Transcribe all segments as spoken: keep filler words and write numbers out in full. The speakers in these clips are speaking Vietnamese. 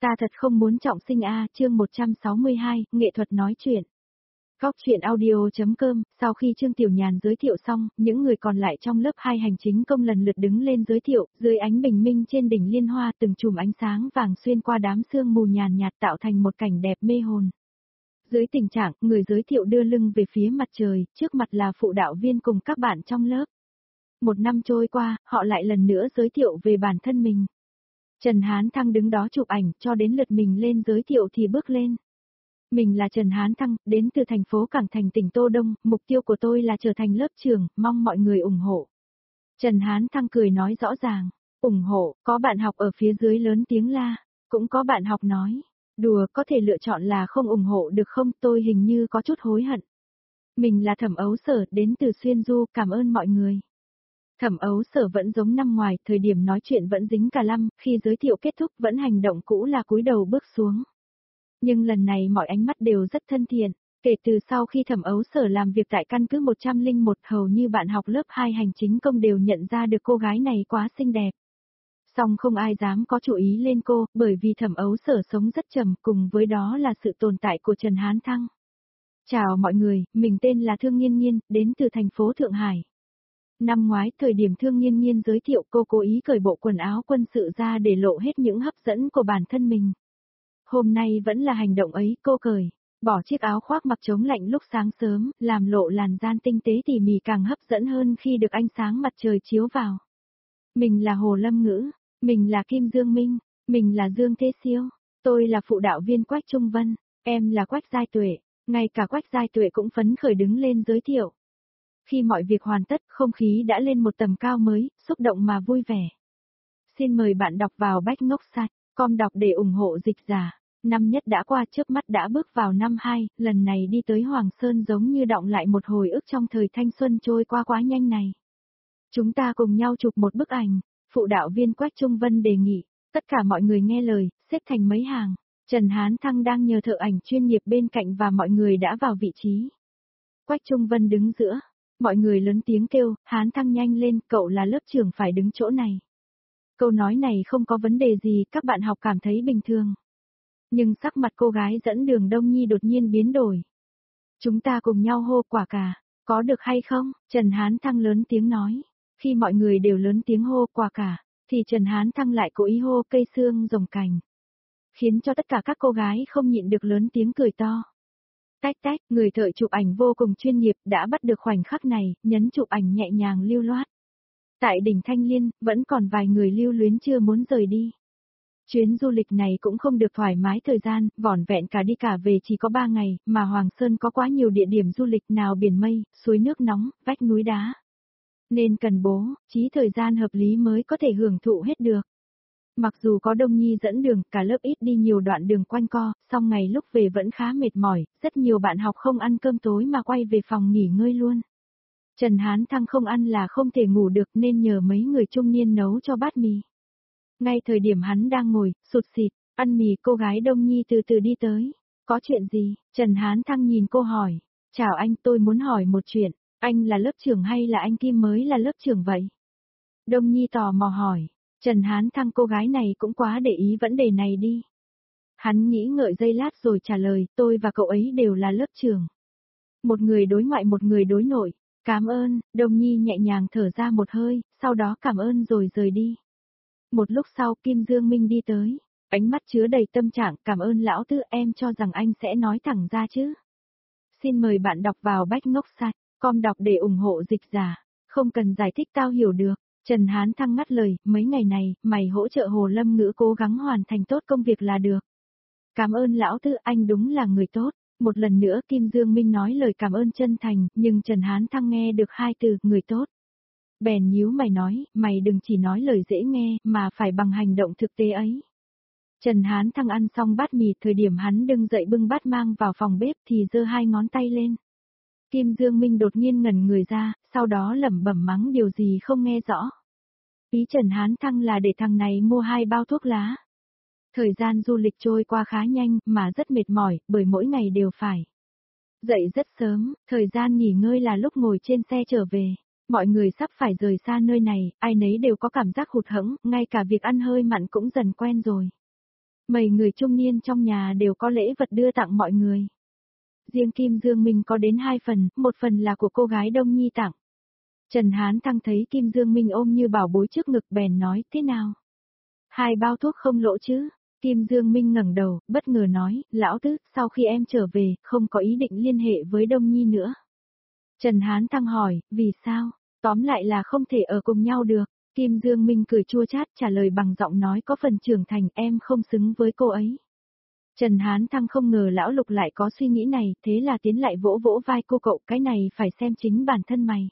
Ta thật không muốn trọng sinh a, chương một trăm sáu mươi hai, nghệ thuật nói chuyện. Góc chuyện audio.com, sau khi Trương Tiểu Nhàn giới thiệu xong, những người còn lại trong lớp hai hành chính công lần lượt đứng lên giới thiệu, dưới ánh bình minh trên đỉnh liên hoa từng chùm ánh sáng vàng xuyên qua đám sương mù nhàn nhạt tạo thành một cảnh đẹp mê hồn. Dưới tình trạng, người giới thiệu đưa lưng về phía mặt trời, trước mặt là phụ đạo viên cùng các bạn trong lớp. Một năm trôi qua, họ lại lần nữa giới thiệu về bản thân mình. Trần Hán Thăng đứng đó chụp ảnh, cho đến lượt mình lên giới thiệu thì bước lên. Mình là Trần Hán Thăng, đến từ thành phố Cảng Thành tỉnh Tô Đông, mục tiêu của tôi là trở thành lớp trưởng, mong mọi người ủng hộ. Trần Hán Thăng cười nói rõ ràng, ủng hộ, có bạn học ở phía dưới lớn tiếng la, cũng có bạn học nói, đùa, có thể lựa chọn là không ủng hộ được không, tôi hình như có chút hối hận. Mình là Thẩm Ấu Sở, đến từ Xuyên Du, cảm ơn mọi người. Thẩm Ấu Sở vẫn giống năm ngoài, thời điểm nói chuyện vẫn dính cả lăm, khi giới thiệu kết thúc vẫn hành động cũ là cúi đầu bước xuống. Nhưng lần này mọi ánh mắt đều rất thân thiện, kể từ sau khi Thẩm Ấu Sở làm việc tại căn cứ một trăm lẻ một hầu như bạn học lớp hai hành chính công đều nhận ra được cô gái này quá xinh đẹp. Song không ai dám có chú ý lên cô, bởi vì Thẩm Ấu Sở sống rất trầm, cùng với đó là sự tồn tại của Trần Hán Thăng. Chào mọi người, mình tên là Thương Nghiên Nghiên, đến từ thành phố Thượng Hải. Năm ngoái, thời điểm Thương Nghiên Nghiên giới thiệu, cô cố ý cởi bộ quần áo quân sự ra để lộ hết những hấp dẫn của bản thân mình. Hôm nay vẫn là hành động ấy, cô cởi, bỏ chiếc áo khoác mặc chống lạnh lúc sáng sớm, làm lộ làn da tinh tế tỉ mỉ càng hấp dẫn hơn khi được ánh sáng mặt trời chiếu vào. Mình là Hồ Lâm Ngữ, mình là Kim Dương Minh, mình là Dương Thế Siêu, tôi là phụ đạo viên Quách Trung Vân, em là Quách Giai Tuệ, ngay cả Quách Giai Tuệ cũng phấn khởi đứng lên giới thiệu. Khi mọi việc hoàn tất, không khí đã lên một tầm cao mới, xúc động mà vui vẻ. Xin mời bạn đọc vào Bách Ngốc Site, com đọc để ủng hộ dịch giả. Năm nhất đã qua, chớp mắt đã bước vào năm hai, lần này đi tới Hoàng Sơn giống như đọng lại một hồi ức trong thời thanh xuân trôi qua quá nhanh này. Chúng ta cùng nhau chụp một bức ảnh, phụ đạo viên Quách Trung Vân đề nghị, tất cả mọi người nghe lời, xếp thành mấy hàng. Trần Hán Thăng đang nhờ thợ ảnh chuyên nghiệp bên cạnh và mọi người đã vào vị trí. Quách Trung Vân đứng giữa. Mọi người lớn tiếng kêu, Hán Thăng nhanh lên, cậu là lớp trưởng phải đứng chỗ này. Câu nói này không có vấn đề gì, các bạn học cảm thấy bình thường. Nhưng sắc mặt cô gái dẫn đường Đông Nhi đột nhiên biến đổi. Chúng ta cùng nhau hô quả cà, có được hay không? Trần Hán Thăng lớn tiếng nói. Khi mọi người đều lớn tiếng hô quả cà, thì Trần Hán Thăng lại cố ý hô cây xương rồng cành. Khiến cho tất cả các cô gái không nhịn được lớn tiếng cười to. Tách tách, người thợ chụp ảnh vô cùng chuyên nghiệp đã bắt được khoảnh khắc này, nhấn chụp ảnh nhẹ nhàng lưu loát. Tại đỉnh Thanh Liên, vẫn còn vài người lưu luyến chưa muốn rời đi. Chuyến du lịch này cũng không được thoải mái thời gian, vỏn vẹn cả đi cả về chỉ có ba ngày, mà Hoàng Sơn có quá nhiều địa điểm du lịch nào biển mây, suối nước nóng, vách núi đá. Nên cần bố, trí thời gian hợp lý mới có thể hưởng thụ hết được. Mặc dù có Đông Nhi dẫn đường, cả lớp ít đi nhiều đoạn đường quanh co, song ngày lúc về vẫn khá mệt mỏi, rất nhiều bạn học không ăn cơm tối mà quay về phòng nghỉ ngơi luôn. Trần Hán Thăng không ăn là không thể ngủ được nên nhờ mấy người trung niên nấu cho bát mì. Ngay thời điểm hắn đang ngồi, sụt xịt, ăn mì, cô gái Đông Nhi từ từ đi tới. Có chuyện gì? Trần Hán Thăng nhìn cô hỏi. Chào anh, tôi muốn hỏi một chuyện, anh là lớp trưởng hay là anh Kim mới là lớp trưởng vậy? Đông Nhi tò mò hỏi. Trần Hán Thăng, cô gái này cũng quá để ý vấn đề này đi. Hắn nghĩ ngợi giây lát rồi trả lời, tôi và cậu ấy đều là lớp trưởng. Một người đối ngoại một người đối nội. Cảm ơn, Đông Nhi nhẹ nhàng thở ra một hơi, sau đó cảm ơn rồi rời đi. Một lúc sau Kim Dương Minh đi tới, ánh mắt chứa đầy tâm trạng, cảm ơn lão Tư, em cho rằng anh sẽ nói thẳng ra chứ. Xin mời bạn đọc vào Bách Ngốc Site, com đọc để ủng hộ dịch giả, không cần giải thích tao hiểu được. Trần Hán Thăng ngắt lời, mấy ngày này, mày hỗ trợ Hồ Lâm Ngữ cố gắng hoàn thành tốt công việc là được. Cảm ơn lão Tư, anh đúng là người tốt. Một lần nữa Kim Dương Minh nói lời cảm ơn chân thành, nhưng Trần Hán Thăng nghe được hai từ, người tốt. Bèn nhíu mày nói, mày đừng chỉ nói lời dễ nghe, mà phải bằng hành động thực tế ấy. Trần Hán Thăng ăn xong bát mì, thời điểm hắn đứng dậy bưng bát mang vào phòng bếp thì giơ hai ngón tay lên. Kim Dương Minh đột nhiên ngẩn người ra, sau đó lẩm bẩm mắng điều gì không nghe rõ. Ý Trần Hán Thăng là để thằng này mua hai bao thuốc lá. Thời gian du lịch trôi qua khá nhanh, mà rất mệt mỏi, bởi mỗi ngày đều phải dậy rất sớm, thời gian nghỉ ngơi là lúc ngồi trên xe trở về. Mọi người sắp phải rời xa nơi này, ai nấy đều có cảm giác hụt hẫng, ngay cả việc ăn hơi mặn cũng dần quen rồi. Mấy người trung niên trong nhà đều có lễ vật đưa tặng mọi người. Riêng Kim Dương Minh có đến hai phần, một phần là của cô gái Đông Nhi tặng. Trần Hán Thăng thấy Kim Dương Minh ôm như bảo bối trước ngực bèn nói, thế nào? Hai bao thuốc không lỗ chứ? Kim Dương Minh ngẩng đầu, bất ngờ nói, lão tứ, sau khi em trở về, không có ý định liên hệ với Đông Nhi nữa. Trần Hán Thăng hỏi, vì sao? Tóm lại là không thể ở cùng nhau được. Kim Dương Minh cười chua chát trả lời bằng giọng nói có phần trưởng thành, em không xứng với cô ấy. Trần Hán Thăng không ngờ lão Lục lại có suy nghĩ này, thế là tiến lại vỗ vỗ vai cô, cậu, cái này phải xem chính bản thân mày.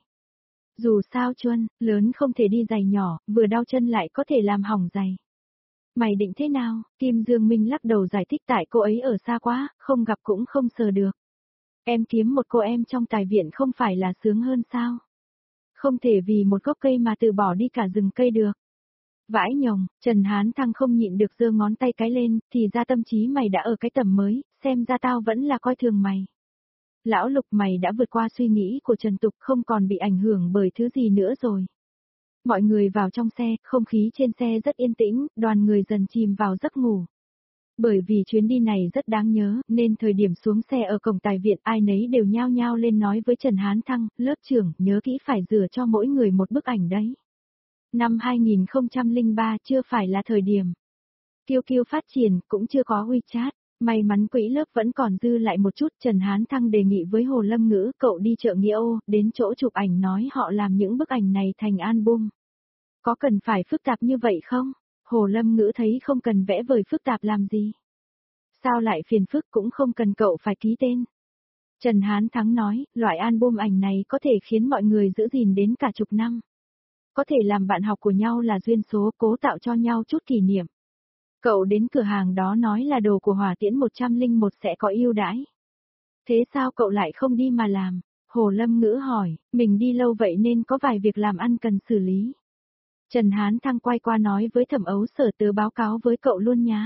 Dù sao Chuân, lớn không thể đi giày nhỏ, vừa đau chân lại có thể làm hỏng giày. Mày định thế nào? Kim Dương Minh lắc đầu giải thích, tại cô ấy ở xa quá, không gặp cũng không sờ được. Em kiếm một cô em trong tài viện không phải là sướng hơn sao? Không thể vì một gốc cây mà từ bỏ đi cả rừng cây được. Vãi nhồng, Trần Hán Thăng không nhịn được giơ ngón tay cái lên, thì ra tâm trí mày đã ở cái tầm mới, xem ra tao vẫn là coi thường mày. Lão Lục, mày đã vượt qua suy nghĩ của Trần Tục, không còn bị ảnh hưởng bởi thứ gì nữa rồi. Mọi người vào trong xe, không khí trên xe rất yên tĩnh, đoàn người dần chìm vào giấc ngủ. Bởi vì chuyến đi này rất đáng nhớ, nên thời điểm xuống xe ở cổng tài viện ai nấy đều nhao nhao lên nói với Trần Hán Thăng, lớp trưởng, nhớ kỹ phải rửa cho mỗi người một bức ảnh đấy. Năm hai nghìn không trăm lẻ ba chưa phải là thời điểm. Kiêu Kiêu phát triển, cũng chưa có WeChat. May mắn quỹ lớp vẫn còn dư lại một chút. Trần Hán Thăng đề nghị với Hồ Lâm Ngữ, cậu đi chợ Nghĩa Ô, đến chỗ chụp ảnh nói họ làm những bức ảnh này thành album. Có cần phải phức tạp như vậy không? Hồ Lâm Ngữ thấy không cần vẽ vời phức tạp làm gì. Sao lại phiền phức, cũng không cần cậu phải ký tên. Trần Hán Thắng nói, loại album ảnh này có thể khiến mọi người giữ gìn đến cả chục năm. Có thể làm bạn học của nhau là duyên số, cố tạo cho nhau chút kỷ niệm. Cậu đến cửa hàng đó nói là đồ của Hỏa Tiễn một không một sẽ có ưu đãi. Thế sao cậu lại không đi mà làm? Hồ Lâm Ngữ hỏi, mình đi lâu vậy nên có vài việc làm ăn cần xử lý. Trần Hán Thăng quay qua nói với Thẩm Ấu Sở, tớ báo cáo với cậu luôn nhá.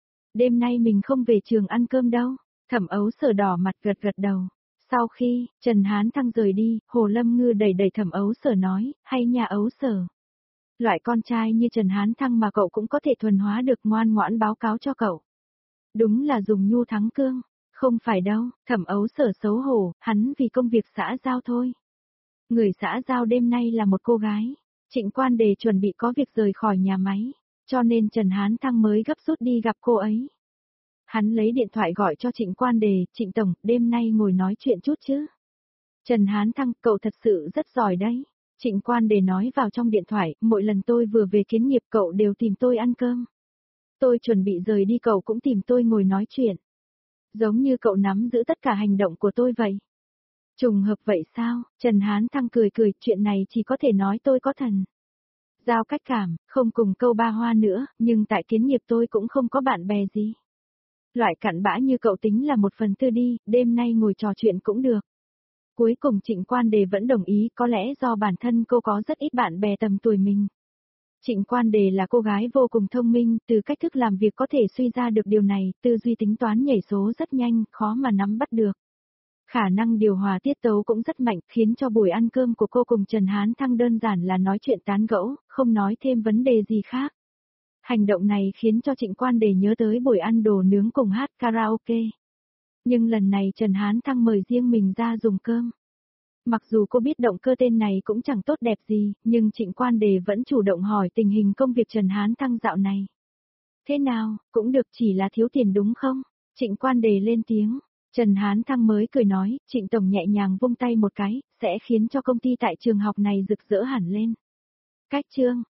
Đêm nay mình không về trường ăn cơm đâu. Thẩm Ấu Sở đỏ mặt gật gật đầu. Sau khi Trần Hán Thăng rời đi, Hồ Lâm Ngư đẩy đẩy Thẩm Ấu Sở nói, hay nhà Ấu Sở. Loại con trai như Trần Hán Thăng mà cậu cũng có thể thuần hóa được, ngoan ngoãn báo cáo cho cậu. Đúng là dùng nhu thắng cương. Không phải đâu, Thẩm Ấu Sở xấu hổ, hắn vì công việc xã giao thôi. Người xã giao đêm nay là một cô gái. Trịnh Quan Đề chuẩn bị có việc rời khỏi nhà máy, cho nên Trần Hán Thăng mới gấp rút đi gặp cô ấy. Hắn lấy điện thoại gọi cho Trịnh Quan Đề, Trịnh Tổng, đêm nay ngồi nói chuyện chút chứ. Trần Hán Thăng, cậu thật sự rất giỏi đấy. Trịnh Quan Đề nói vào trong điện thoại, mỗi lần tôi vừa về kiến nghiệp cậu đều tìm tôi ăn cơm. Tôi chuẩn bị rời đi cậu cũng tìm tôi ngồi nói chuyện. Giống như cậu nắm giữ tất cả hành động của tôi vậy. Trùng hợp vậy sao? Trần Hán Thăng cười cười, chuyện này chỉ có thể nói tôi có thần. Giao cách cảm, không cùng câu ba hoa nữa, nhưng tại kiến nghiệp tôi cũng không có bạn bè gì. Loại cặn bã như cậu tính là một phần tư đi, đêm nay ngồi trò chuyện cũng được. Cuối cùng Trịnh Quan Đề vẫn đồng ý, có lẽ do bản thân cô có rất ít bạn bè tầm tuổi mình. Trịnh Quan Đề là cô gái vô cùng thông minh, từ cách thức làm việc có thể suy ra được điều này, tư duy tính toán nhảy số rất nhanh, khó mà nắm bắt được. Khả năng điều hòa tiết tấu cũng rất mạnh, khiến cho buổi ăn cơm của cô cùng Trần Hán Thăng đơn giản là nói chuyện tán gẫu, không nói thêm vấn đề gì khác. Hành động này khiến cho Trịnh Quan Đề nhớ tới buổi ăn đồ nướng cùng hát karaoke. Nhưng lần này Trần Hán Thăng mời riêng mình ra dùng cơm. Mặc dù cô biết động cơ tên này cũng chẳng tốt đẹp gì, nhưng Trịnh Quan Đề vẫn chủ động hỏi tình hình công việc Trần Hán Thăng dạo này. Thế nào, cũng được, chỉ là thiếu tiền đúng không? Trịnh Quan Đề lên tiếng. Trần Hán Thăng mới cười nói, Trịnh Tổng nhẹ nhàng vung tay một cái, sẽ khiến cho công ty tại trường học này rực rỡ hẳn lên. Cách chương,